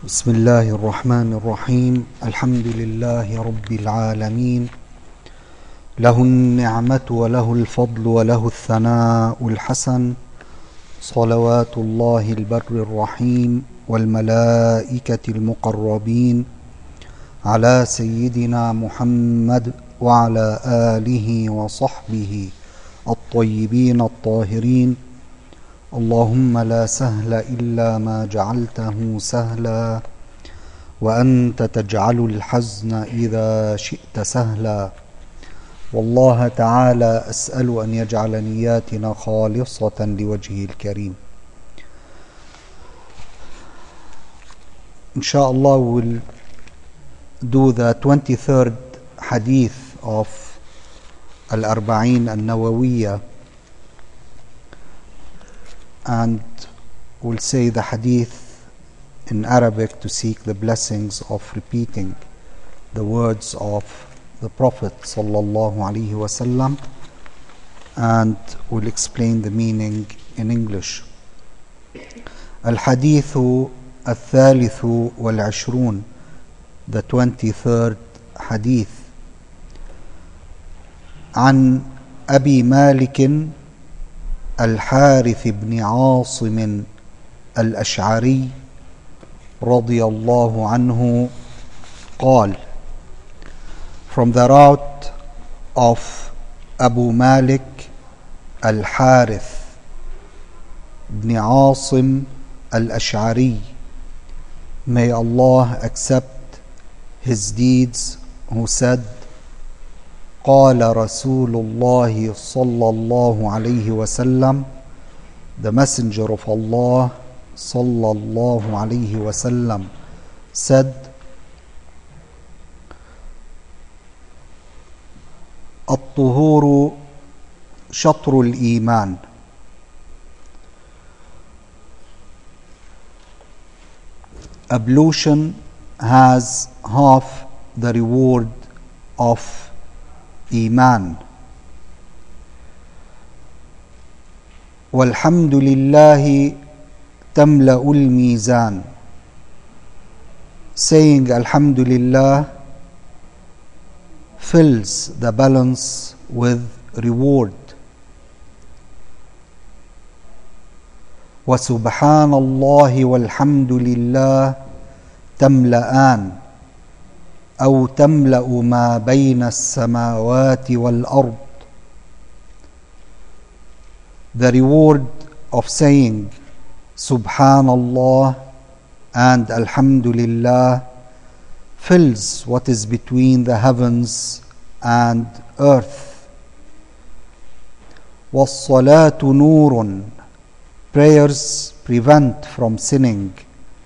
بسم الله الرحمن الرحيم. الحمد لله رب العالمين، له النعمة وله الفضل وله الثناء الحسن، صلوات الله البر الرحيم والملائكة المقربين على سيدنا محمد وعلى آله وصحبه الطيبين الطاهرين. اللهم لا سهل إلا ما جعلته سهلا، وأنت تجعل الحزن إذا شئت سهلا. والله تعالى أسأل أن يجعل نياتنا خالصة لوجهه الكريم. Inshallah, we'll do the 23rd hadith of Al-Arba'in Al-Nawawiyya, and we'll say the hadith in Arabic to seek the blessings of repeating the words of the Prophet sallallahu alaihi wasallam, and we'll explain the meaning in English. الحديث الثالث والعشرون, the 23rd hadith. عن أبي مالك الحارث بن عاصم الأشعري رضي الله عنه قال, from the route of Abu Malik al-Harith ibn Asim al-Ash'ari, may Allah accept his deeds, who said, قال رسول الله صلى الله عليه وسلم, the messenger of Allah صلى الله عليه وسلم said, الطهور شطر الإيمان. Ablution has half the reward of Iman. والحمد لله تملأ الميزان. Saying Alhamdulillah fills the balance with reward. وسبحان الله والحمد لله تملأان أو تملأ ما بين السماوات والأرض. The reward of saying Subhanallah and Alhamdulillah fills what is between the heavens and earth. وَالصَّلَاةُ نُورٌ. Prayers prevent from sinning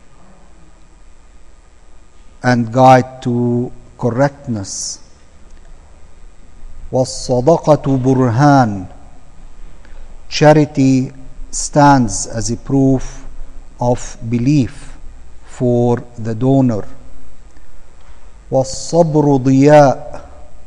and guide to correctness. وَالصَّدَقَةُ بُرْهَانٌ. Charity stands as a proof of belief for the donor. وَالصَّبْرُ ضِيَاءٌ.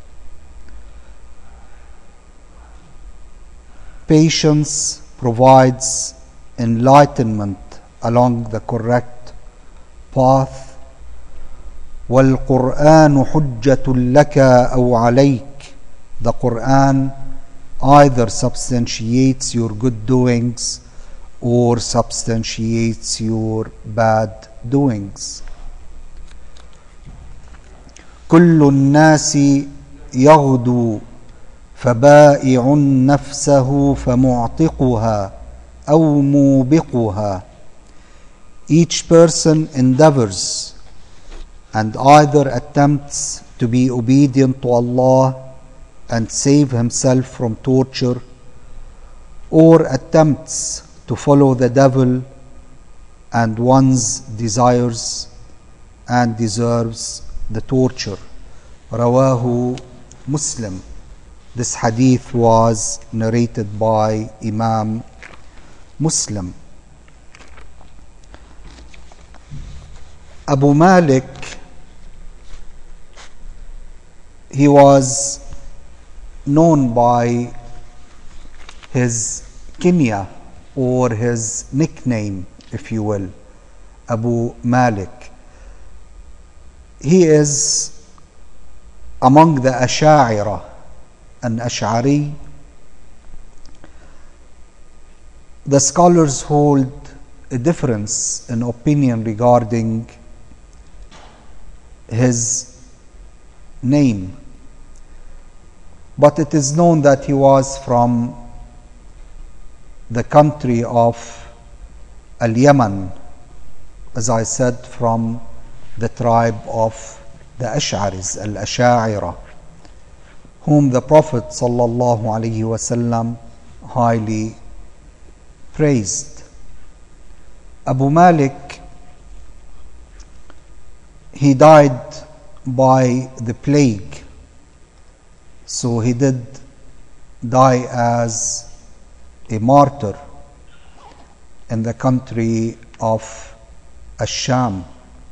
Patience provides enlightenment along the correct path. وَالْقُرْآنُ حُجَّةٌ لَكَ أَوْ عَلَيْكَ. The Quran either substantiates your good doings or substantiates your bad doings. كل الناس يغدو فبائع نفسه فمعتقها أو موبقها. Each person endeavors and either attempts to be obedient to Allah and save himself from torture, or attempts to follow the devil and one's desires and deserves the torture. Rawahu Muslim. This hadith was narrated by Imam Muslim. Abu Malik, he was known by his kunya or his nickname, if you will, Abu Malik. he is among the Ash'ari, an Ash'ari. The scholars hold a difference in opinion regarding his name, but it is known that he was from the country of Al-Yaman, as I said, from the tribe of the Ash'aris, Al-Ash'ari, whom the Prophet sallallahu alaihi wasallam highly praised. Abu Malik, he died by the plague, so he did die as a martyr in the country of Ash-Sham.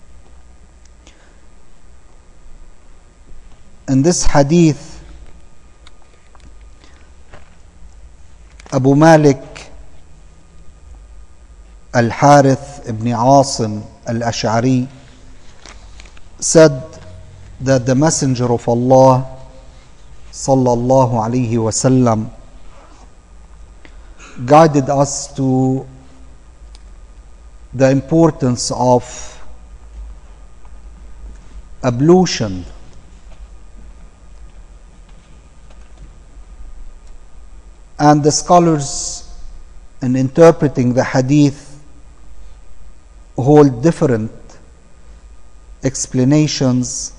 In this hadith, Abu Malik Al-Harith ibn Asim Al-Ash'ari said that the Messenger of Allah sallallahu alaihi wasallam guided us to the importance of ablution and the scholars in interpreting the hadith hold different explanations,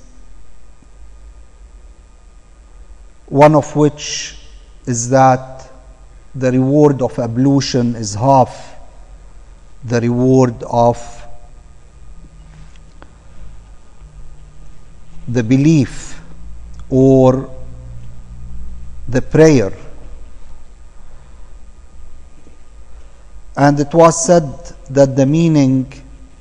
one of which is that the reward of ablution is half the reward of the belief or the prayer. And it was said that the meaning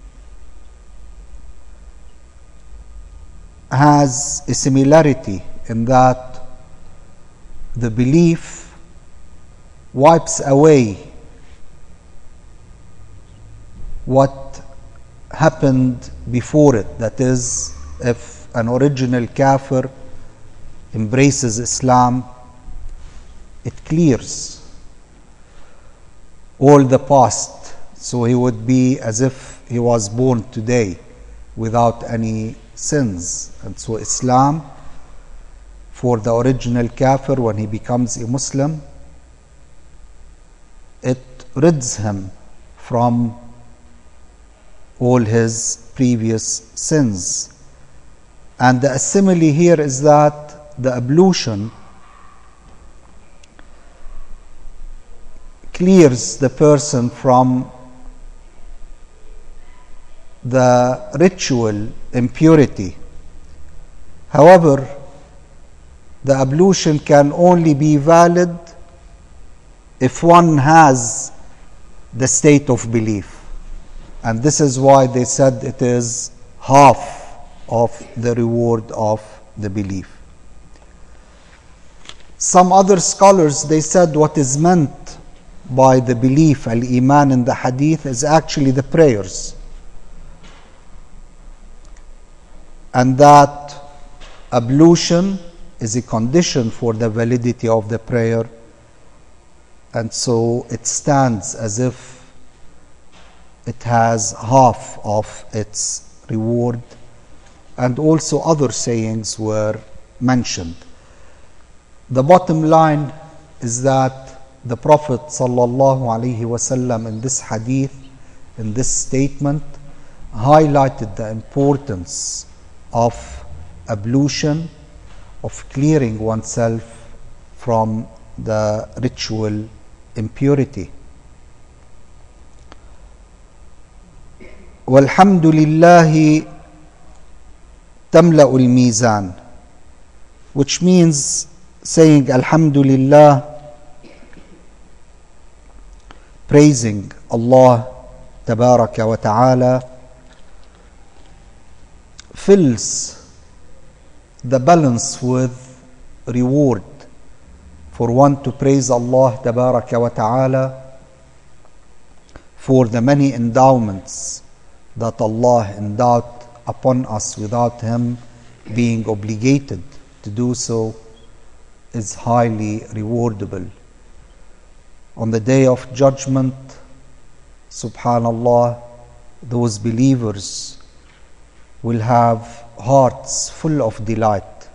has a similarity in that the belief wipes away what happened before it. That is, if an original kafir embraces Islam, it clears all the past, so he would be as if he was born today without any sins. And so Islam, for the original kafir, when he becomes a Muslim, it rids him from all his previous sins. And the simile here is that the ablution clears the person from the ritual impurity. However, the ablution can only be valid if one has the state of belief. And this is why they said it is half of the reward of the belief. Some other scholars, they said what is meant by the belief, al-iman, in the hadith is actually the prayers. And that ablution is a condition for the validity of the prayer. And so it stands as if it has half of its reward. And also other sayings were mentioned. The bottom line is that the Prophet sallallahu alaihi wasallam in this hadith, in this statement, highlighted the importance of ablution, of clearing oneself from the ritual impurity. وَالْحَمْدُ لِلَّهِ تَمْلَأُ الْمِيزَانِ, which means saying Alhamdulillah, praising Allah Tabaraka wa Ta'ala, fills the balance with reward. For one to praise Allah Tabaraka wa Ta'ala for the many endowments that Allah endowed upon us without Him being obligated to do so is highly rewardable. On the day of judgment, subhanallah, those believers will have hearts full of delight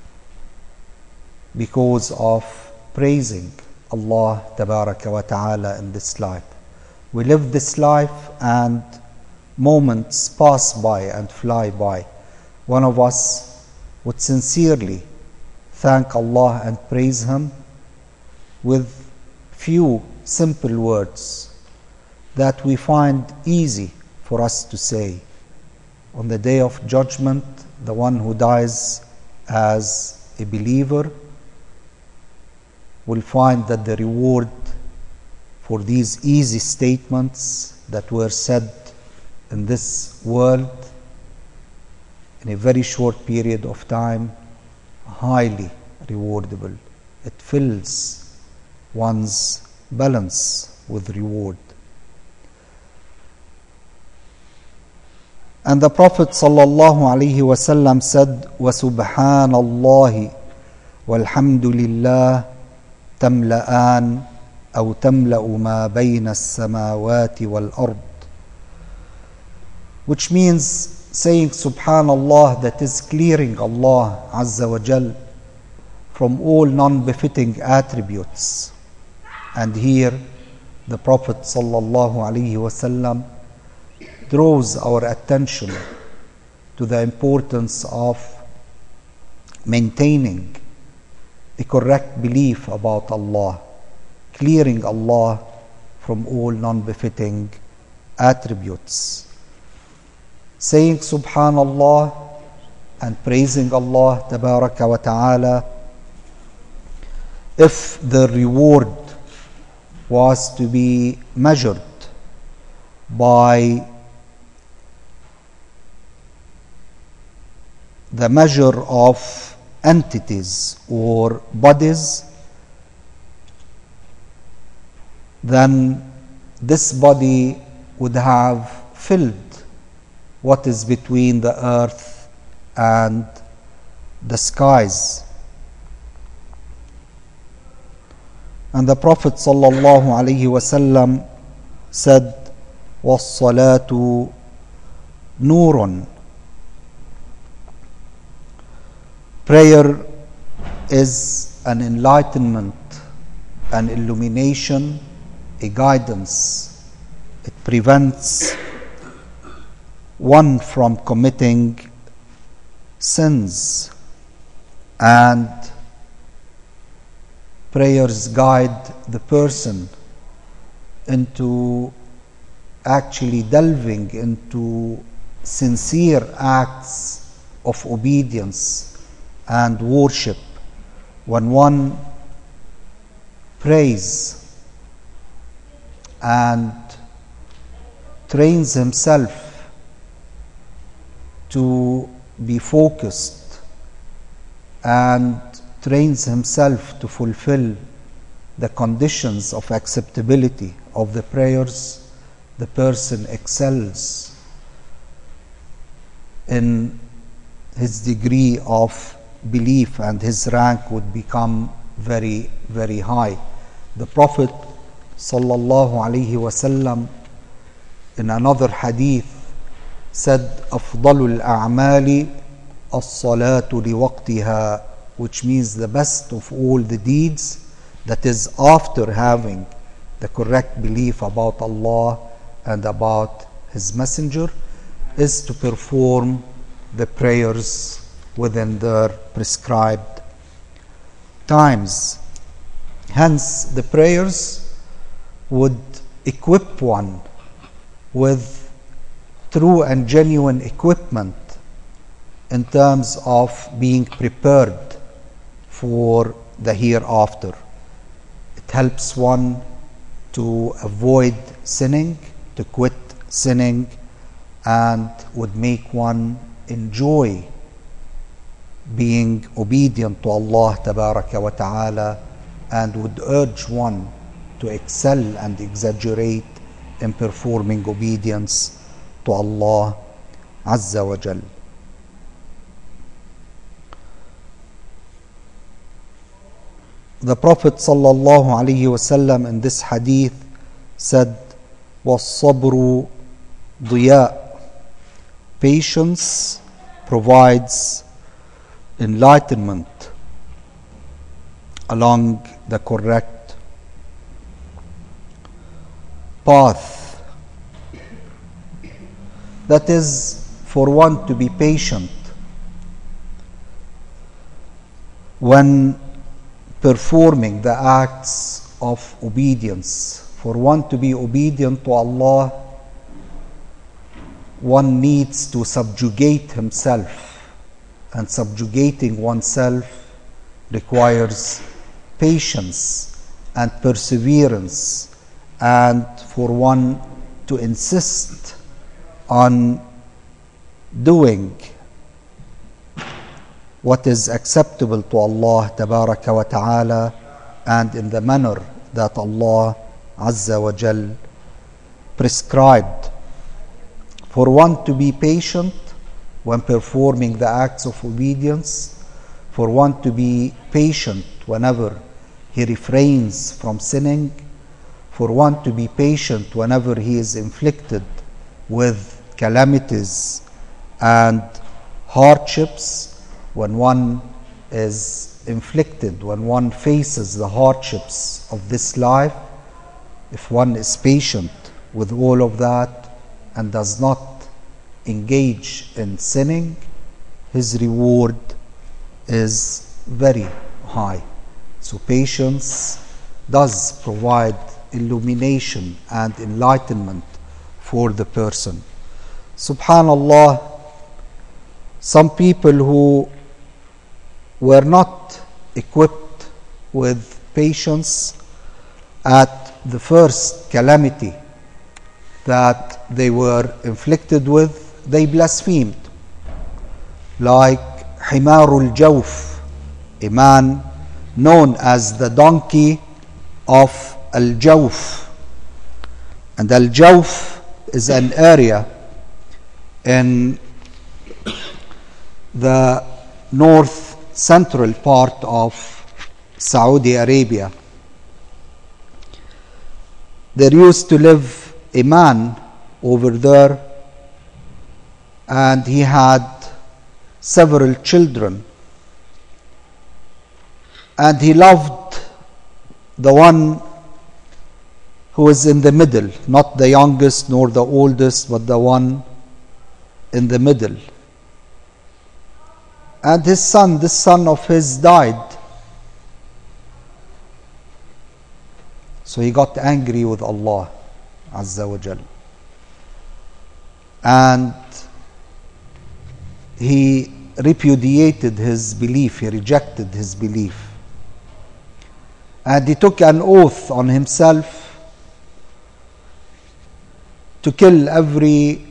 because of praising Allah tabaraka wa ta'ala in this life. We live this life and moments pass by and fly by. One of us would sincerely thank Allah and praise Him with few simple words that we find easy for us to say. On the day of judgment, the one who dies as a believer will find that the reward for these easy statements that were said in this world in a very short period of time, highly rewardable. It fills one's balance with reward. And the Prophet sallallahu alaihi wasallam said, وَسُبْحَانَ اللَّهِ وَالْحَمْدُ لِلَّهِ تَمْلَآنِ أو تملأ ما بين السماوات والأرض, which means saying Subhanallah, that is clearing Allah Azza wa Jal from all non-befitting attributes. And here the Prophet sallallahu alaihi wasallam draws our attention to the importance of maintaining a correct belief about Allah, clearing Allah from all non-befitting attributes. Saying Subhanallah and praising Allah Tabaraka wa Ta'ala, if the reward was to be measured by the measure of entities or bodies, then this body would have filled what is between the earth and the skies. And the Prophet sallallahu alaihi wasallam said, وَالصَّلَاةُ نُورٌ. Prayer is an enlightenment, an illumination, a guidance. It prevents one from committing sins, and prayers guide the person into actually delving into sincere acts of obedience and worship. When one prays and trains himself to be focused and trains himself to fulfill the conditions of acceptability of the prayers, the person excels in his degree of belief and his rank would become very, very high. The Prophet sallallahu alaihi wasallam in another hadith said, أفضل الأعمال الصلاة لوقتها, which means the best of all the deeds, that is after having the correct belief about Allah and about His Messenger, is to perform the prayers within their prescribed times. Hence, the prayers would equip one with true and genuine equipment in terms of being prepared for the hereafter. It helps one to avoid sinning, to quit sinning, and would make one enjoy being obedient to Allah Tabaraka wa Ta'ala, and would urge one to excel and exaggerate in performing obedience to Allah عز وجل. The Prophet sallallahu alaihi wasallam in this hadith said, وَالصَّبْرُ ضِيَاءٌ. Patience provides enlightenment along the correct path. That is, for one to be patient when performing the acts of obedience. For one to be obedient to Allah, one needs to subjugate himself, and subjugating oneself requires patience and perseverance, and for one to insist on doing what is acceptable to Allah Tabaraka wa Ta'ala and in the manner that Allah Azza wa Jal prescribed. For one to be patient when performing the acts of obedience, for one to be patient whenever he refrains from sinning, for one to be patient whenever he is inflicted with calamities and hardships. When one is inflicted, when one faces the hardships of this life, if one is patient with all of that and does not engage in sinning, his reward is very high. So patience does provide illumination and enlightenment for the person. Subhanallah, some people who were not equipped with patience at the first calamity that they were inflicted with, they blasphemed. Like Himarul Jawf, a man known as the donkey of Al-Jawf. And Al-Jawf is an area in the north central part of Saudi Arabia. There used to live a man over there, and he had several children, and he loved the one who is in the middle, not the youngest nor the oldest, but the one in the middle. And his son, this son of his, died. So he got angry with Allah Azza wa Jal. And he repudiated his belief, he rejected his belief. And he took an oath on himself to kill every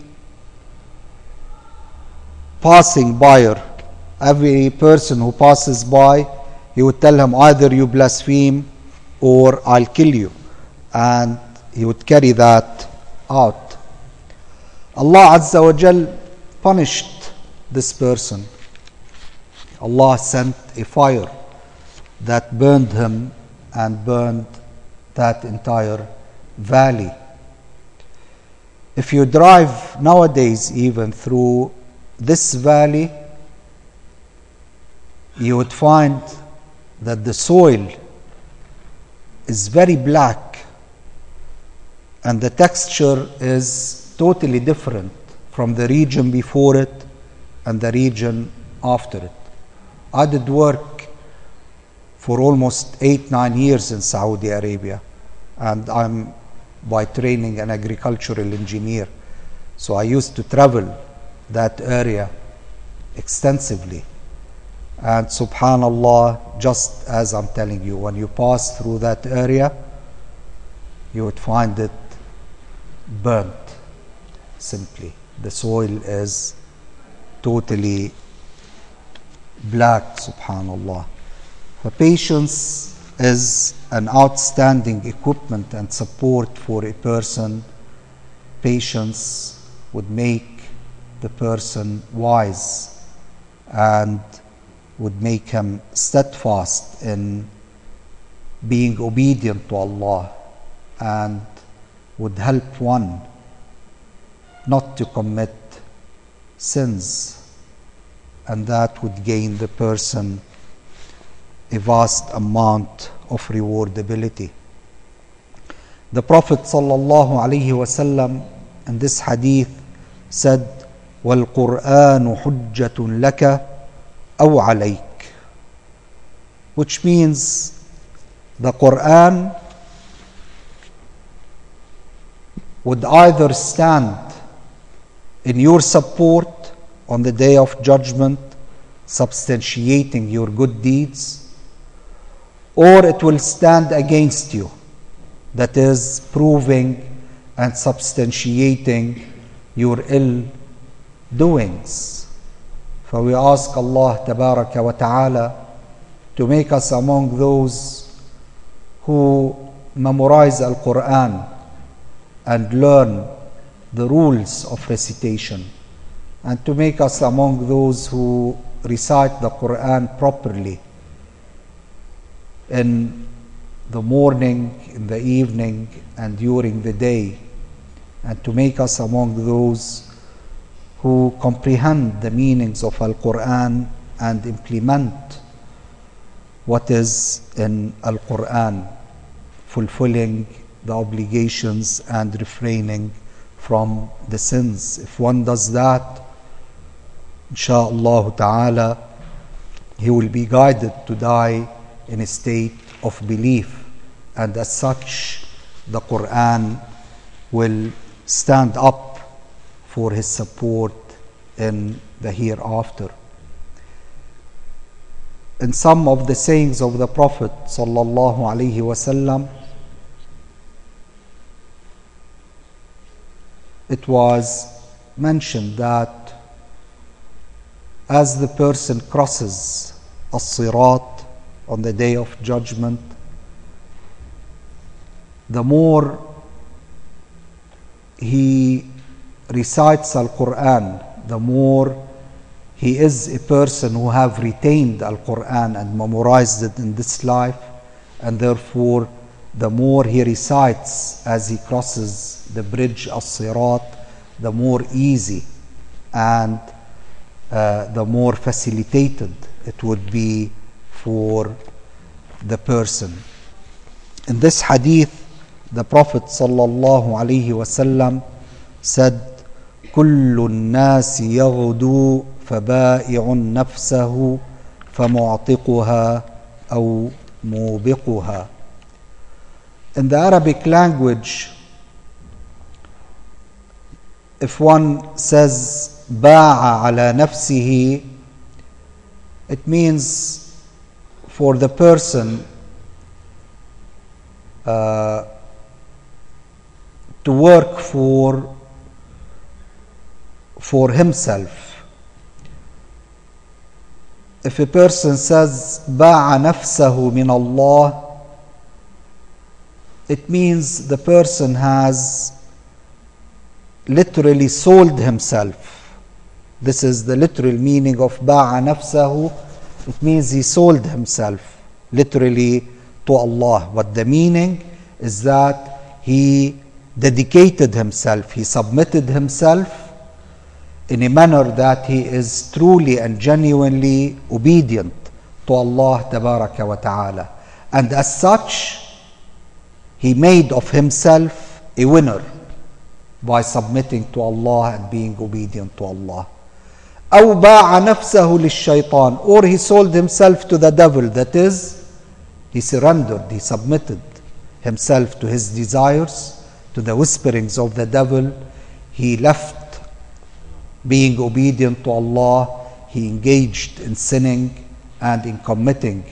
passing buyer. Every person who passes by, he would tell him, either you blaspheme or I'll kill you. And he would carry that out. Allah Azza wa Jal punished this person. Allah sent a fire that burned him and burned that entire valley. If you drive nowadays even through this valley, you would find that the soil is very black and the texture is totally different from the region before it and the region after it. I did work for almost 8-9 years in Saudi Arabia, and I'm by training an agricultural engineer. So I used to travel that area extensively. And subhanallah, just as I'm telling you, when you pass through that area, you would find it burnt simply. The soil is totally black, subhanallah. The patience is an outstanding equipment and support for a person. Patience would make the person wise and would make him steadfast in being obedient to Allah, and would help one not to commit sins, and that would gain the person a vast amount of rewardability. The Prophet sallallahu alaihi wasallam in this hadith said, وَالْقُرْآنُ حُجَّةٌ لَكَ أَوْ عَلَيْكَ, which means the Quran would either stand in your support on the day of judgment, substantiating your good deeds, or it will stand against you, that is, proving and substantiating your ill doings. For we ask Allah Tabaraka wa Ta'ala to make us among those who memorize Al-Quran and learn the rules of recitation, and to make us among those who recite the Quran properly in the morning, in the evening, and during the day, and to make us among those who comprehend the meanings of Al-Quran and implement what is in Al-Quran, fulfilling the obligations and refraining from the sins. If one does that, insha'Allah ta'ala, he will be guided to die in a state of belief, and as such the Quran will stand up for his support in the hereafter. In some of the sayings of the Prophet sallallahu alaihi wasallam, it was mentioned that as the person crosses as-sirat on the day of judgment, the more he recites Al-Quran, the more he is a person who have retained Al-Quran and memorized it in this life, and therefore the more he recites as he crosses the bridge as-sirat, the more easy and the more facilitated it would be for the person. In this hadith, the Prophet sallallahu alaihi wasallam said, كل الناس يغدو فبائع نفسه فمعتقها أو موبقها. In the Arabic language, if one says باع على نفسه, it means for the person to work for himself. If a person says باع نفسه من الله, it means the person has literally sold himself. This is the literal meaning of باع نفسه. It means he sold himself literally to Allah. But the meaning is that he dedicated himself, he submitted himself in a manner that he is truly and genuinely obedient to Allah Tabaraka wa Ta'ala. And as such, he made of himself a winner by submitting to Allah and being obedient to Allah. أو باع نفسه للشيطان, or he sold himself to the devil, that is, he surrendered, he submitted himself to his desires, to the whisperings of the devil. He left being obedient to Allah, he engaged in sinning and in committing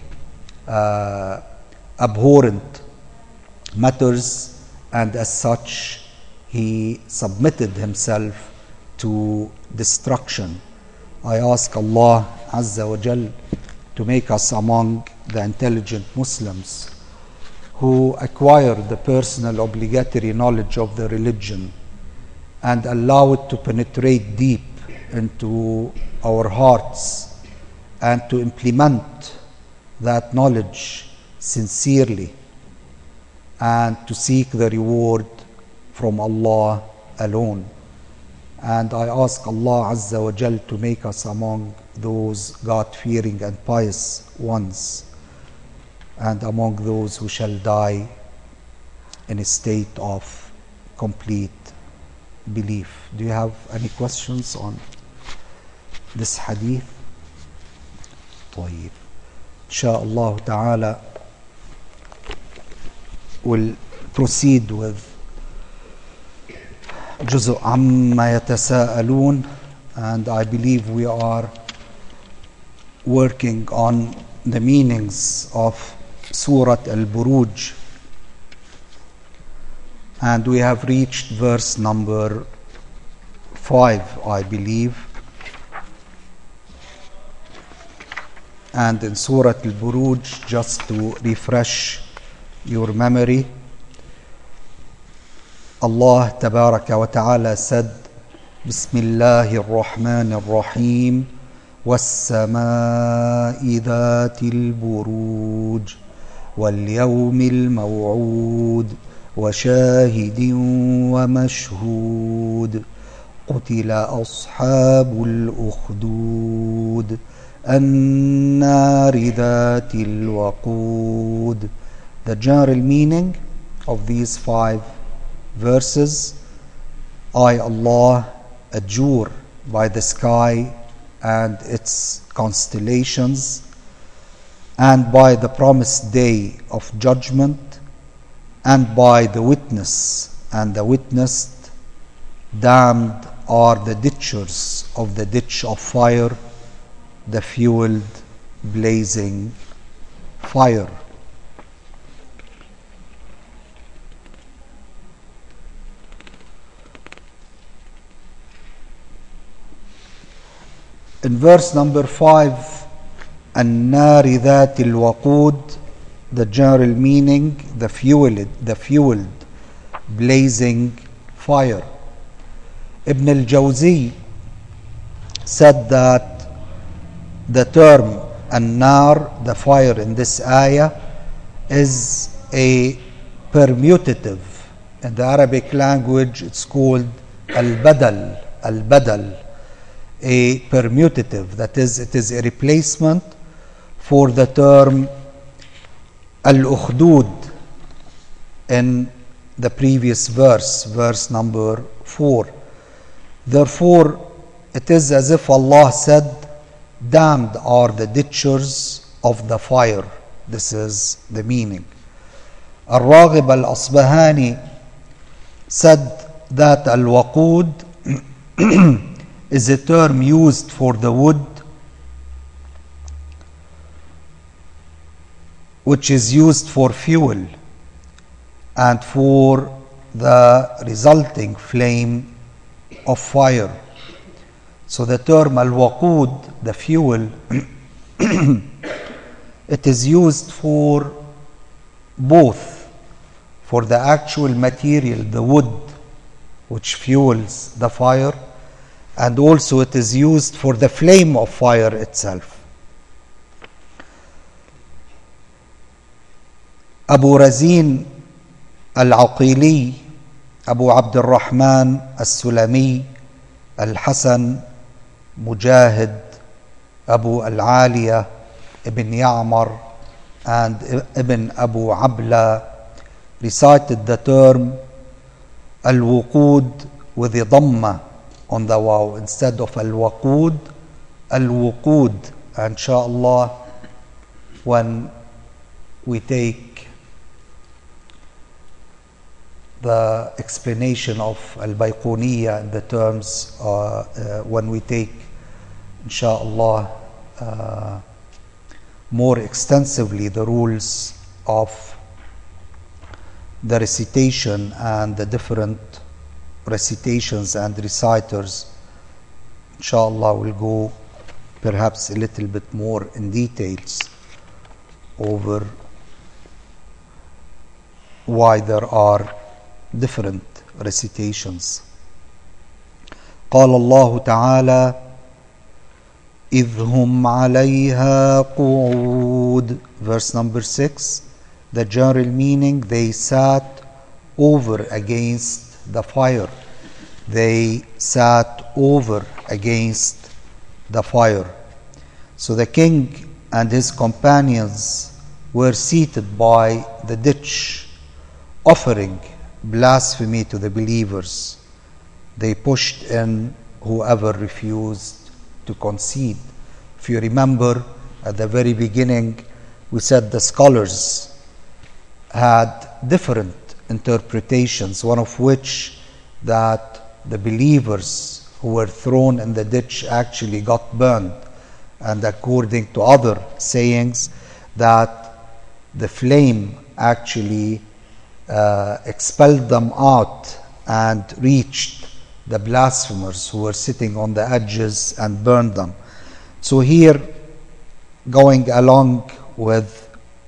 abhorrent matters, and as such he submitted himself to destruction. I ask Allah Azza wa Jal to make us among the intelligent Muslims who acquire the personal obligatory knowledge of the religion and allow it to penetrate deep into our hearts and to implement that knowledge sincerely and to seek the reward from Allah alone. And I ask Allah Azza wa Jal to make us among those God-fearing and pious ones, and among those who shall die in a state of complete belief. Do you have any questions on this hadith? طيب. Inshallah ta'ala, we'll proceed with جزء عما يتساءلون, and I believe we are working on the meanings of Surah Al-Buruj, and we have reached verse number 5, I believe. And in Surah Al-Buruj, just to refresh your memory, Allah Tabaraka wa Ta'ala said, Bismillahir Rahmanir Rahim, was-samaa'i dhatil buruj, wal-yawmil maw'ud, wa shahidin wa mashhud, qutila ashabul ukhdud, an-nari dhatil waqud. The general meaning of these 5 verses: I, Allah, adjure by the sky and its constellations, and by the promised day of judgment, and by the witness and the witnessed. Damned are the ditchers of the ditch of fire, the fueled blazing fire. In verse number 5, An-nari dhatil waqud, the general meaning, the fueled blazing fire. Ibn al-Jawzi said that the term An-nar, the fire, in this ayah is a permutative. In the Arabic language, it's called al-badal, a permutative. That is, it is a replacement for the term al-ukhdud in the previous verse number 4. Therefore, it is as if Allah said, damned are the ditchers of the fire. This is the meaning. Al-Raghib al-Asbahani said that al-waqud is a term used for the wood which is used for fuel and for the resulting flame of fire. So the term al-waqud, the fuel, it is used for both, for the actual material, the wood, which fuels the fire, and also it is used for the flame of fire itself. Abu Razin al-Aqili, Abu Abdul Rahman al-Sulami, al-Hasan, Mujahid, Abu al-Aliya, Ibn Ya'mar, and Ibn Abu Abla recited the term al-wuqud with the dhamma on the waw instead of al-waqud, al-wuqud. Inshallah, when we take the explanation of al-Bayquniya in the terms, when we take, inshallah, more extensively the rules of the recitation and the different recitations and reciters, inshallah, we'll go perhaps a little bit more in details over why there are different recitations. قال الله تعالى إذ هم عليها قعود. Verse number 6, the general meaning, they sat over against the fire. They sat over against the fire. So the king and his companions were seated by the ditch, offering blasphemy to the believers. They pushed in whoever refused to concede. If you remember, at the very beginning, we said the scholars had different interpretations, one of which that the believers who were thrown in the ditch actually got burned, and according to other sayings that the flame actually expelled them out and reached the blasphemers who were sitting on the edges and burned them. So here, going along with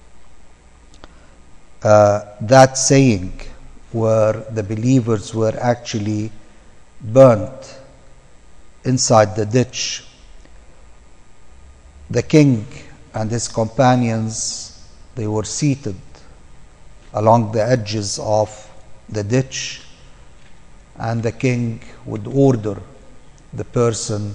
that saying where the believers were actually burnt inside the ditch, the king and his companions, they were seated along the edges of the ditch, and the king would order the person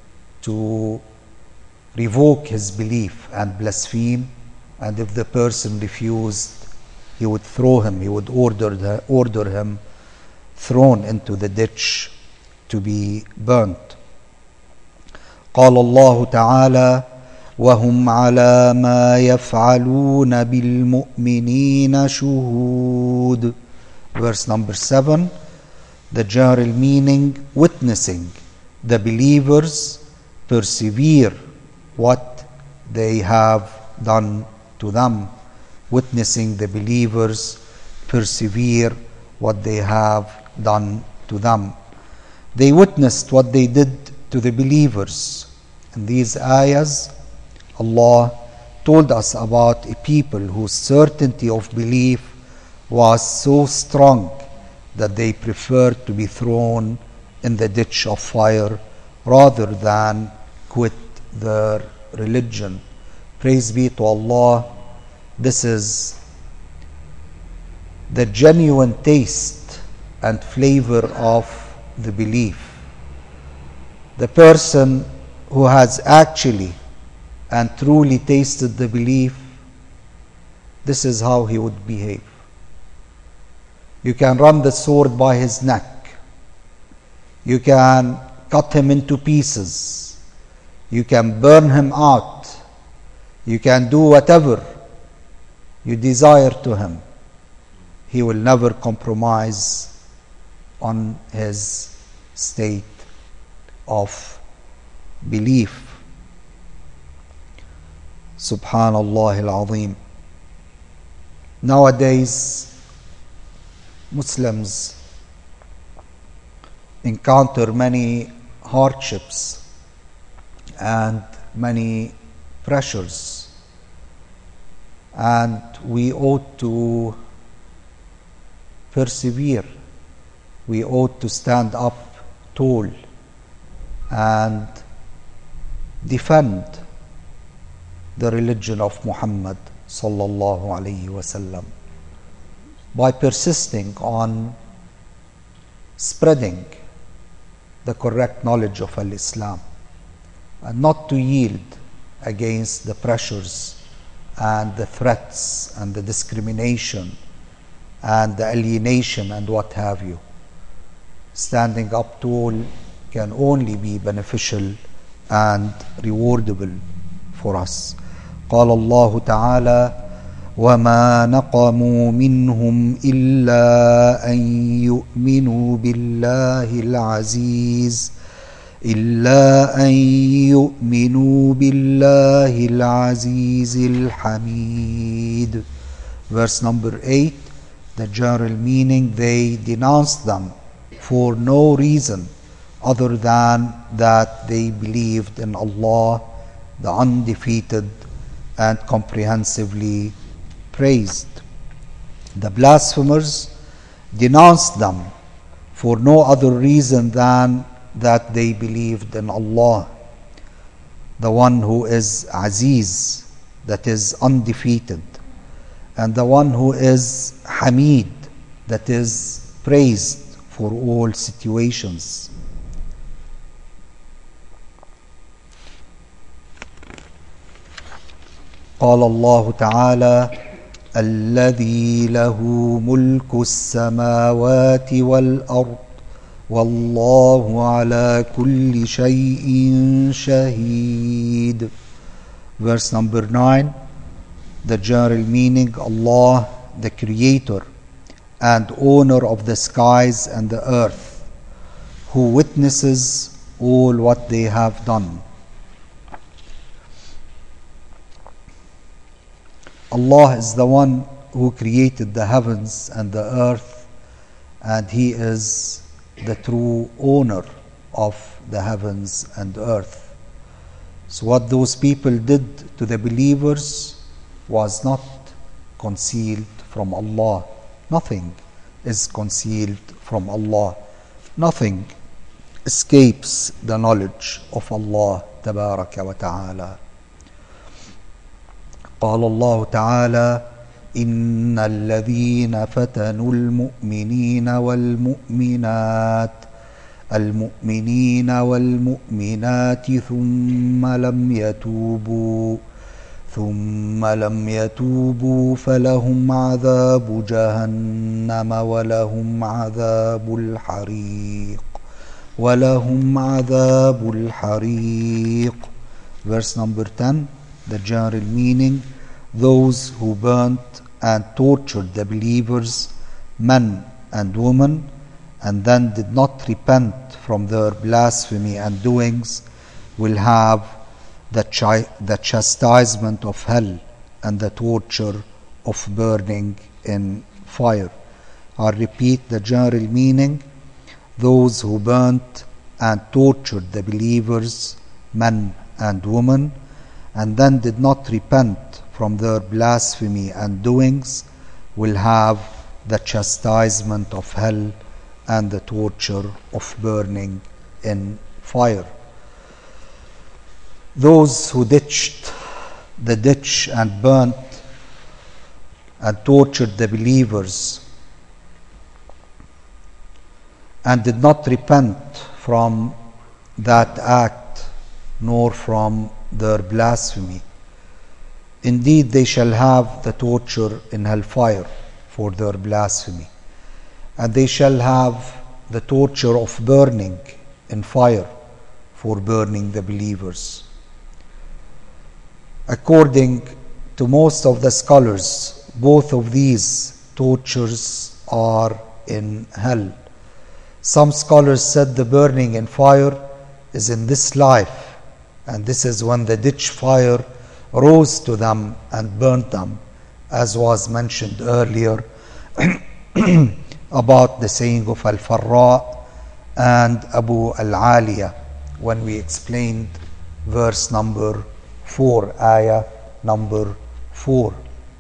to revoke his belief and blaspheme, and if the person refused, he would throw him, he would order him thrown into the ditch to be burnt. قال الله تعالى وهم على ما يفعلون بالمؤمنين شهود. Verse number 7, the general meaning, witnessing the believers persevere what they have done to them. Witnessing the believers persevere what they have done to them. They witnessed what they did to the believers. In these ayahs, Allah told us about a people whose certainty of belief was so strong that they preferred to be thrown in the ditch of fire rather than quit their religion. Praise be to Allah. This is the genuine taste and flavor of the belief. The person who has actually and truly tasted the belief, this is how he would behave. You can run the sword by his neck. You can cut him into pieces. You can burn him out. You can do whatever you desire to him. He will never compromise on his state of belief. Subhanallah al-Azim. Nowadays, Muslims encounter many hardships and many pressures, and we ought to persevere. We ought to stand up tall and defend the religion of Muhammad sallallahu alayhi wasallam by persisting on spreading the correct knowledge of al-Islam, and not to yield against the pressures and the threats and the discrimination and the alienation and what have you. Standing up tall can only be beneficial and rewardable for us. قال الله تعالى وما نقموا منهم إلا أن يؤمنوا بالله العزيز الحميد. Verse number 8, the general meaning, they denounced them for no reason other than that they believed in Allah, the undefeated and comprehensively praised. The blasphemers denounced them for no other reason than that they believed in Allah, the one who is Aziz, that is undefeated, and the one who is Hamid, that is praised for all situations. قال الله تعالى: الذي له ملك السماوات والأرض والله على كل شيء شهيد. Verse number 9, the general meaning: Allah, the creator and owner of the skies and the earth, who witnesses all what they have done. Allah is the one who created the heavens and the earth, and He is the true owner of the heavens and earth. So what those people did to the believers was not concealed from Allah. Nothing is concealed from Allah. Nothing escapes the knowledge of Allah Tabaraka wa Ta'ala. قال الله تعالى: إن الذين فتنوا المؤمنين والمؤمنات ثم لم يتوبوا فلهم عذاب جهنم ولهم عذاب الحريق. Verse number 10, the general meaning: those who burnt and tortured the believers, men and women, and then did not repent from their blasphemy and doings, will have the chastisement of hell and the torture of burning in fire. I'll repeat the general meaning: those who burnt and tortured the believers, men and women, and then did not repent from their blasphemy and doings, will have the chastisement of hell and the torture of burning in fire. Those who ditched the ditch and burnt and tortured the believers and did not repent from that act nor from their blasphemy, indeed they shall have the torture in hellfire for their blasphemy, and they shall have the torture of burning in fire for burning the believers. According to most of the scholars, both of these tortures are in hell. Some scholars said the burning in fire is in this life, and this is when the ditch fire rose to them and burnt them, as was mentioned earlier about the saying of Al-Farra and Abu Al-Aliya when we explained verse number 4, ayah number 4.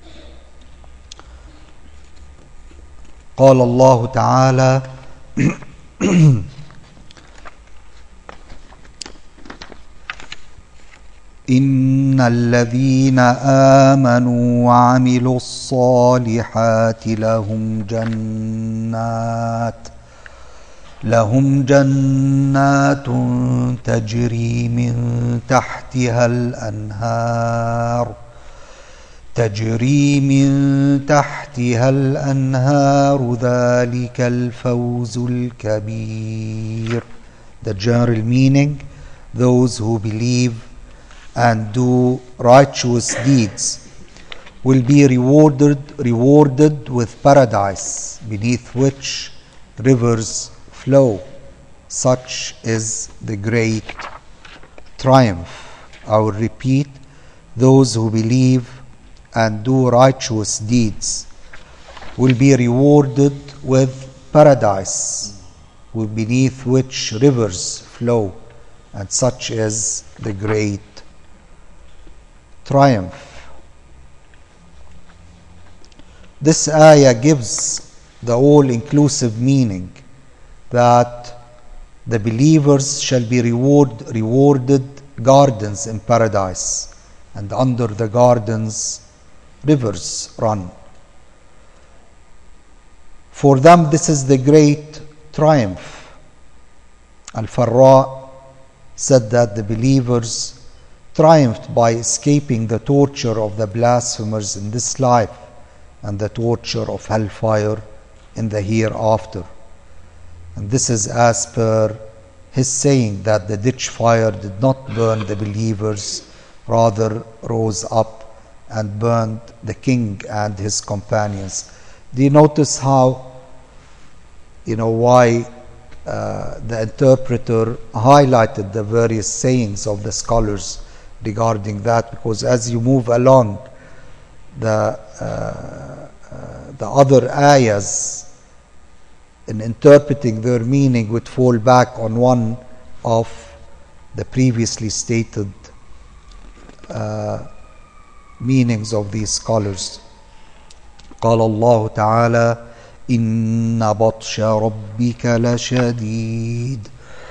قال الله تعالى: إن الذين آمنوا وعملوا الصالحات لهم جنات تجري من تحتها الأنهار ذلك الفوز الكبير. The general meaning: those who believe and do righteous deeds will be rewarded with paradise beneath which rivers flow. Such is the great triumph. I will repeat: those who believe and do righteous deeds will be rewarded with paradise beneath which rivers flow, and such is the great triumph. This ayah gives the all-inclusive meaning that the believers shall be rewarded gardens in paradise, and under the gardens rivers run. For them this is the great triumph. Al-Farra said that the believers triumphed by escaping the torture of the blasphemers in this life and the torture of hellfire in the hereafter. And this is as per his saying that the ditch fire did not burn the believers, rather rose up and burned the king and his companions. Do you notice how, why the interpreter highlighted the various sayings of the scholars regarding that? Because as you move along, the other ayahs, in interpreting their meaning, would fall back on one of the previously stated meanings of these scholars. قال الله تعالى إن بطش ربك لشديد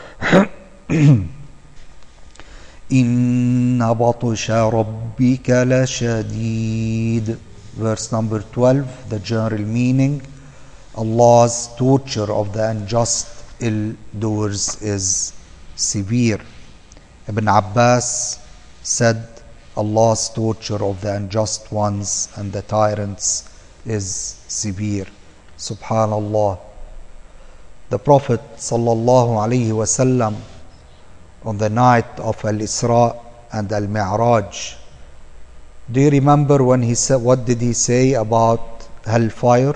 إن بطش ربك لشديد. Verse number 12, the general meaning: Allah's torture of the unjust ill-doers is severe. Ibn Abbas said Allah's torture of the unjust ones and the tyrants is severe. Subhanallah. The Prophet sallallahu alaihi wasallam, on the night of Al-Isra and Al-Mi'raj, do you remember when he said, what did he say about hellfire?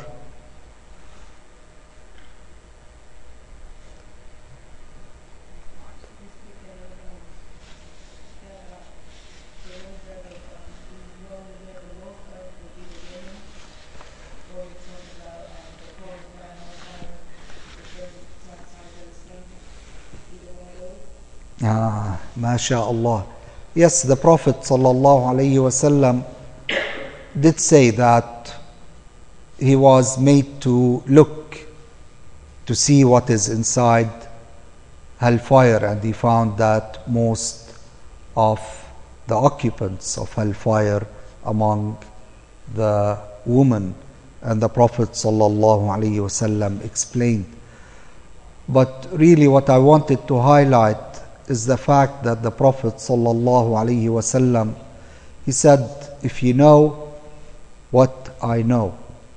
MashaAllah. Yes, the Prophet sallallahu alaihi wasallam did say that he was made to look to see what is inside hellfire, and he found that most of the occupants of hellfire among the women, and the Prophet sallallahu alaihi wasallam explained. But really what I wanted to highlight is the fact that the Prophet sallallahu alaihi wasallam, he said, if you know what I know,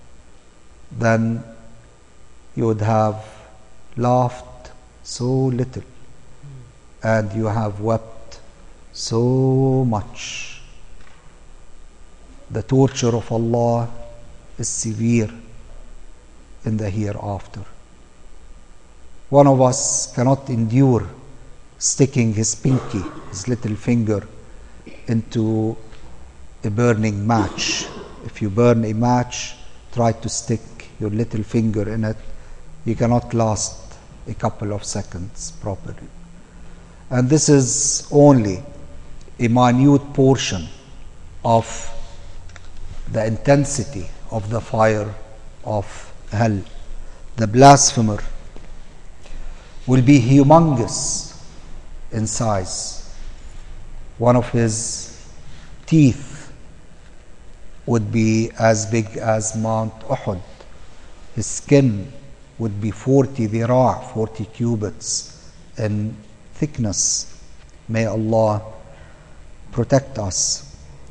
then you would have laughed so little and you have wept so much. The torture of Allah is severe in the hereafter. One of us cannot endure sticking his pinky, his little finger, into a burning match. If you burn a match, try to stick your little finger in it. You cannot last a couple of seconds properly. And this is only a minute portion of the intensity of the fire of hell. The blasphemer will be humongous in size. One of his teeth would be as big as Mount Uhud. His skin would be 40 dhira', 40 cubits in thickness. May Allah protect us.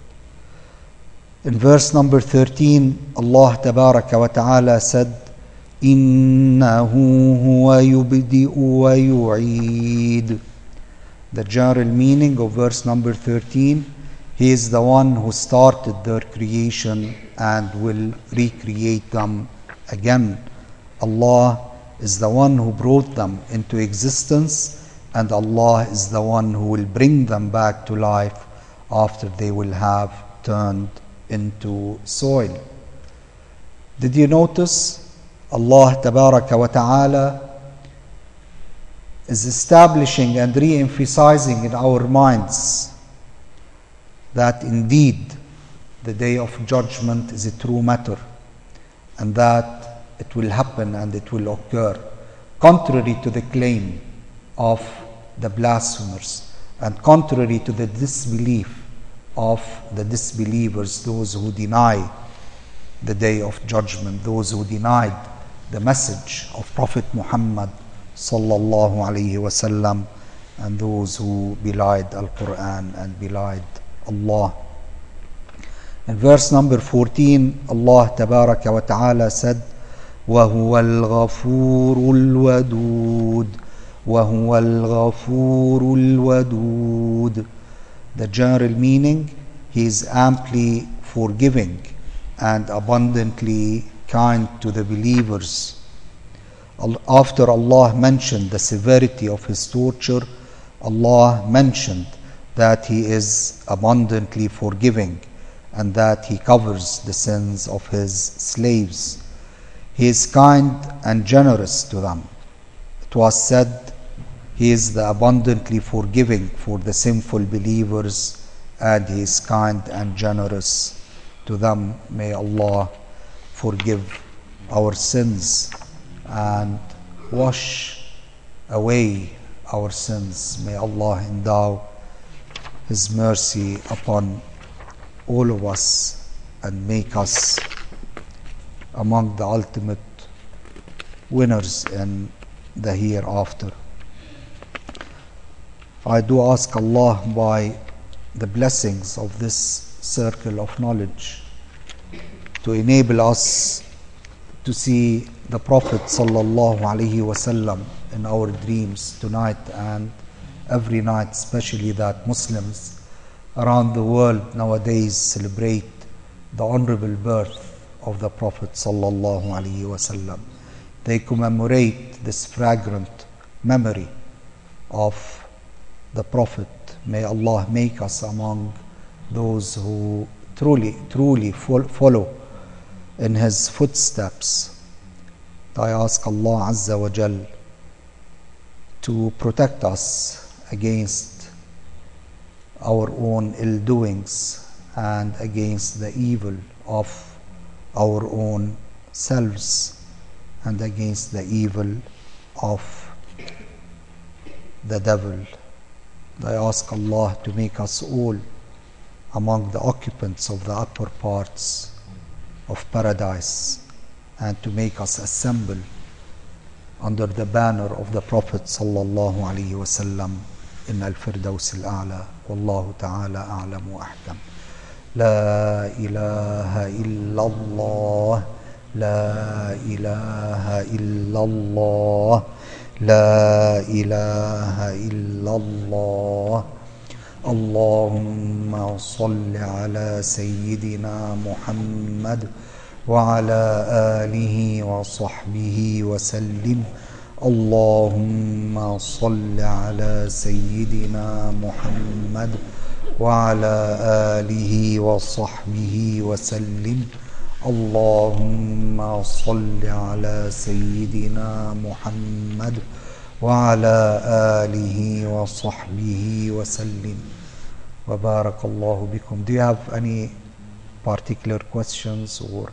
In verse number 13, Allah Tabaraka wa Ta'ala said, إِنَّهُ هُوَ يُبْدِئُ وَيُعِيدُ. The general meaning of verse number 13, He is the one who started their creation and will recreate them again. Allah is the one who brought them into existence, and Allah is the one who will bring them back to life after they will have turned into soil. Did you notice? Allah Tabaraka wa Ta'ala is establishing and re-emphasizing in our minds that indeed the day of judgment is a true matter, and that it will happen and it will occur, contrary to the claim of the blasphemers, and contrary to the disbelief of the disbelievers, those who deny the day of judgment, those who denied the message of Prophet Muhammad sallallahu alaihi wasallam, and those who belied Al-Quran and belied Allah. In verse number 14, Allah tabaraka wa ta'ala said, وَهُوَ الْغَفُورُ الْوَدُودُ وَهُوَ الْغَفُورُ الْوَدُودُ. The general meaning, He is amply forgiving and abundantly kind to the believers. After Allah mentioned the severity of His torture, Allah mentioned that He is abundantly forgiving and that He covers the sins of His slaves. He is kind and generous to them. It was said, He is the abundantly forgiving for the sinful believers, and He is kind and generous to them. May Allah forgive our sins and wash away our sins. May Allah endow His mercy upon all of us and make us among the ultimate winners in the hereafter. I do ask Allah, by the blessings of this circle of knowledge, to enable us to see the Prophet sallallahu alaihi wasallam in our dreams tonight and every night, especially that Muslims around the world nowadays celebrate the honorable birth of the Prophet sallallahu alaihi wasallam. They commemorate this fragrant memory of the Prophet. May Allah make us among those who truly follow in his footsteps. I ask Allah Azza wa Jal to protect us against our own ill doings and against the evil of our own selves and against the evil of the devil. I ask Allah to make us all among the occupants of the upper parts of paradise, and to make us assemble under the banner of the Prophet sallallahu alaihi wasallam in al-Firdaus al-A'la. Wallahu ta'ala a'lam wa ahkam. La ilaha illallah, la ilaha illallah, la ilaha illallah. Allahumma salli ala Sayyidina Muhammad wa ala alihi wa sahbihi wa sallim. Allahumma salli ala Sayyidina Muhammad wa ala alihi wa sahbihi wa sallim. Allahumma salli ala Sayyidina Muhammad wa ala alihi wa sahbihi wa sallim. Wa barakallahu bikum. Do you have any particular questions or?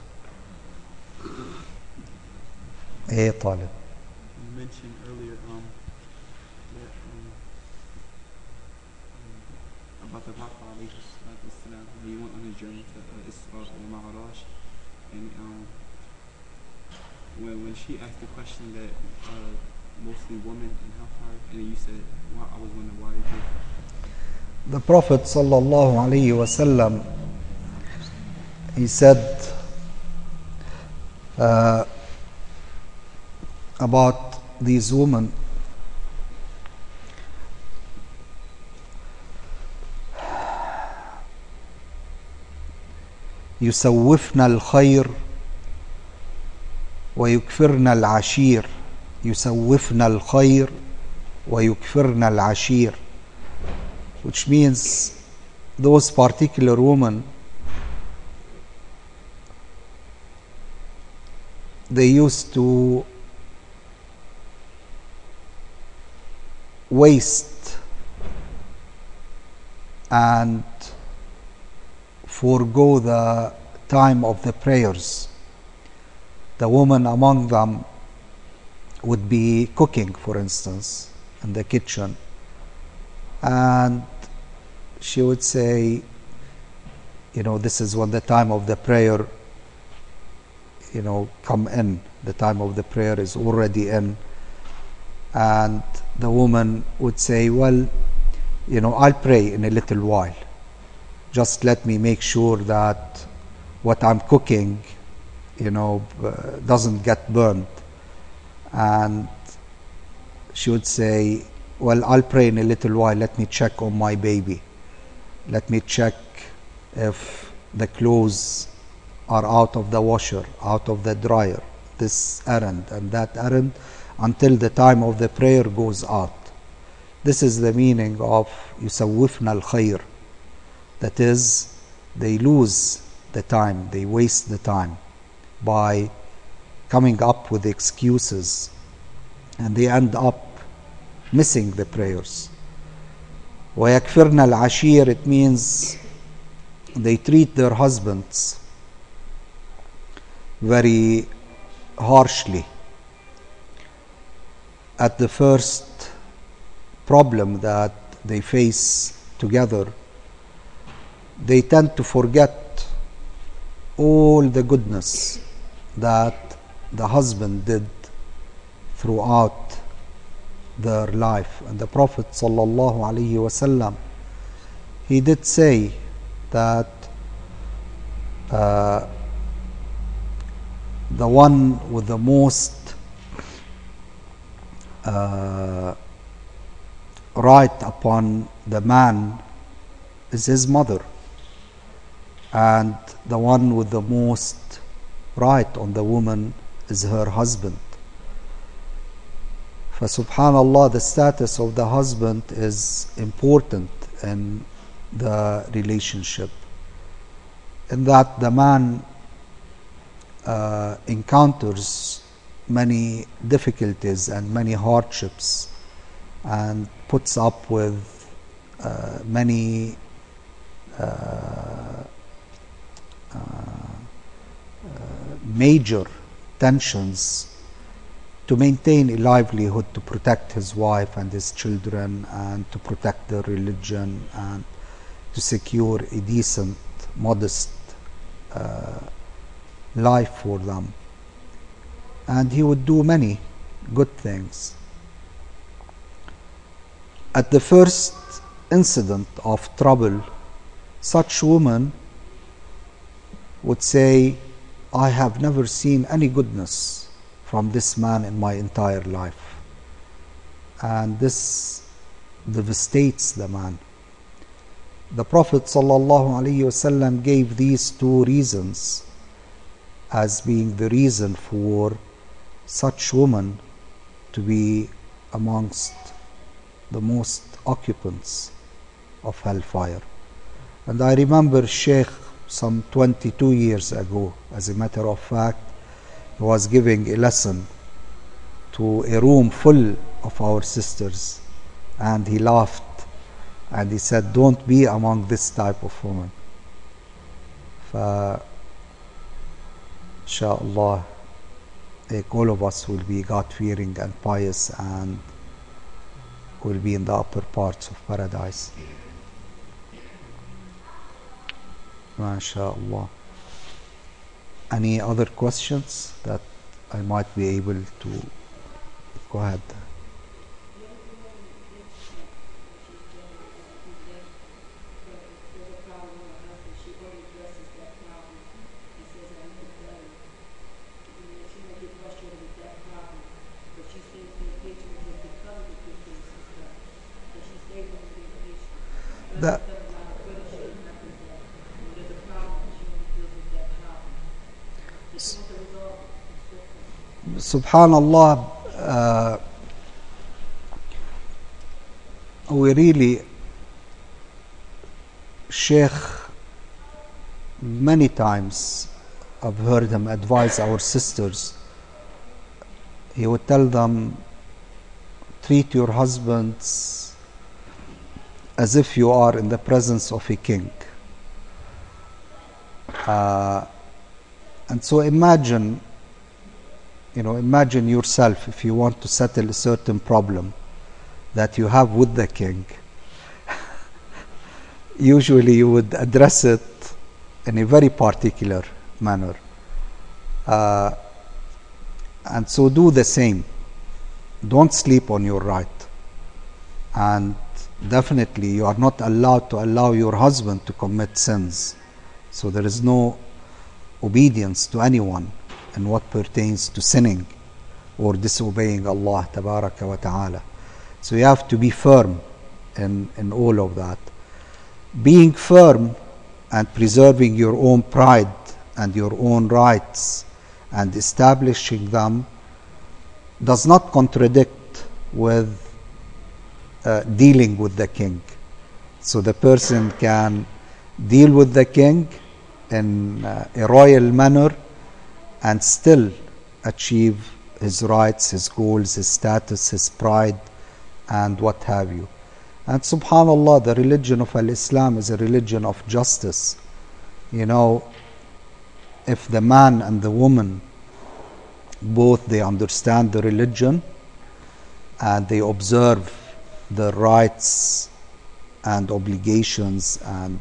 Hey, Talib. You mentioned earlier about the Prophet ﷺ, he went on his journey to Isra and Mi'raj, and when she asked the question that mostly women in hellfire, and you said, well, I was wondering why they did. The Prophet sallallahu alaihi wasallam, he said about these women, يسوفن الخير ويكفرن العشير. يسوفن الخير ويكفرن العشير, which means those particular women, they used to waste and forego the time of the prayers. The woman among them would be cooking, for instance, in the kitchen, and she would say, this is when the time of the prayer, come in. The time of the prayer is already in. And the woman would say, well, I'll pray in a little while. Just let me make sure that what I'm cooking, doesn't get burned. And she would say, well, I'll pray in a little while. Let me check on my baby. Let me check if the clothes are out of the washer, out of the dryer, this errand and that errand, until the time of the prayer goes out. This is the meaning of يسوفنا الخير. That is, they lose the time, they waste the time by coming up with excuses, and they end up missing the prayers. ويكفرن العشير, it means they treat their husbands very harshly. At the first problem that they face together, they tend to forget all the goodness that the husband did throughout their life. And the Prophet ﷺ, he did say that the one with the most right upon the man is his mother, and the one with the most right on the woman is her husband. For subhanallah, the status of the husband is important in the relationship, in that the man encounters many difficulties and many hardships and puts up with many major tensions to maintain a livelihood, to protect his wife and his children, and to protect their religion, and to secure a decent, modest life for them. And he would do many good things. At the first incident of trouble, such woman would say, I have never seen any goodness from this man in my entire life. And this devastates the man. The Prophet ﷺ gave these two reasons as being the reason for such woman to be amongst the most occupants of hellfire. And I remember Sheikh some 22 years ago, as a matter of fact, he was giving a lesson to a room full of our sisters, and he laughed and he said, don't be among this type of woman. Inshallah, all of us will be God-fearing and pious, and will be in the upper parts of paradise. MashaAllah. Any other questions that I might be able to? Go ahead. Subhanallah, we really, Sheikh, many times I've heard him advise our sisters. He would tell them, treat your husbands as if you are in the presence of a king. And so imagine yourself, if you want to settle a certain problem, that you have with the king, usually you would address it in a very particular manner. And so do the same. Don't sleep on your right. And definitely you are not allowed to allow your husband to commit sins. So there is no obedience to anyone in what pertains to sinning or disobeying Allah tabaraka wa ta'ala. So you have to be firm in all of that. Being firm and preserving your own pride and your own rights and establishing them does not contradict with dealing with the king. So the person can deal with the king in a royal manner and still achieve his rights, his goals, his status, his pride, and what have you. And subhanallah, the religion of Al-Islam is a religion of justice. You know, if the man and the woman both they understand the religion and they observe the rights and obligations and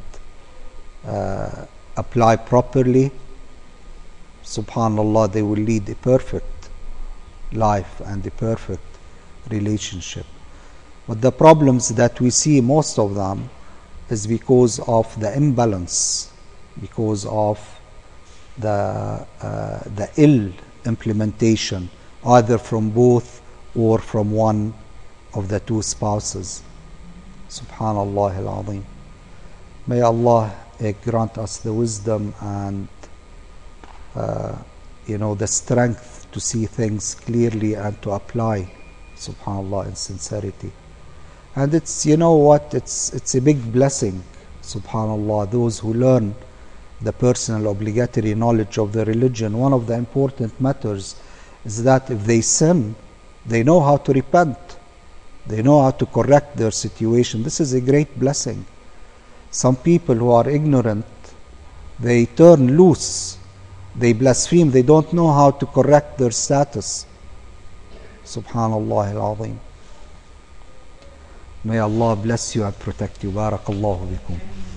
apply properly, subhanallah, they will lead a perfect life and a perfect relationship. But the problems that we see, most of them, is because of the imbalance, because of the ill implementation, either from both or from one of the two spouses. Subhanallah al-Azim. May Allah grant us the wisdom and the strength to see things clearly and to apply, subhanallah, in sincerity. And it's, it's a big blessing, subhanallah, those who learn the personal obligatory knowledge of the religion. One of the important matters is that if they sin, they know how to repent. They know how to correct their situation. This is a great blessing. Some people who are ignorant, they turn loose, they blaspheme, they don't know how to correct their status. Subhanallah al-Azim. May Allah bless you and protect you. Barakallahu bikum.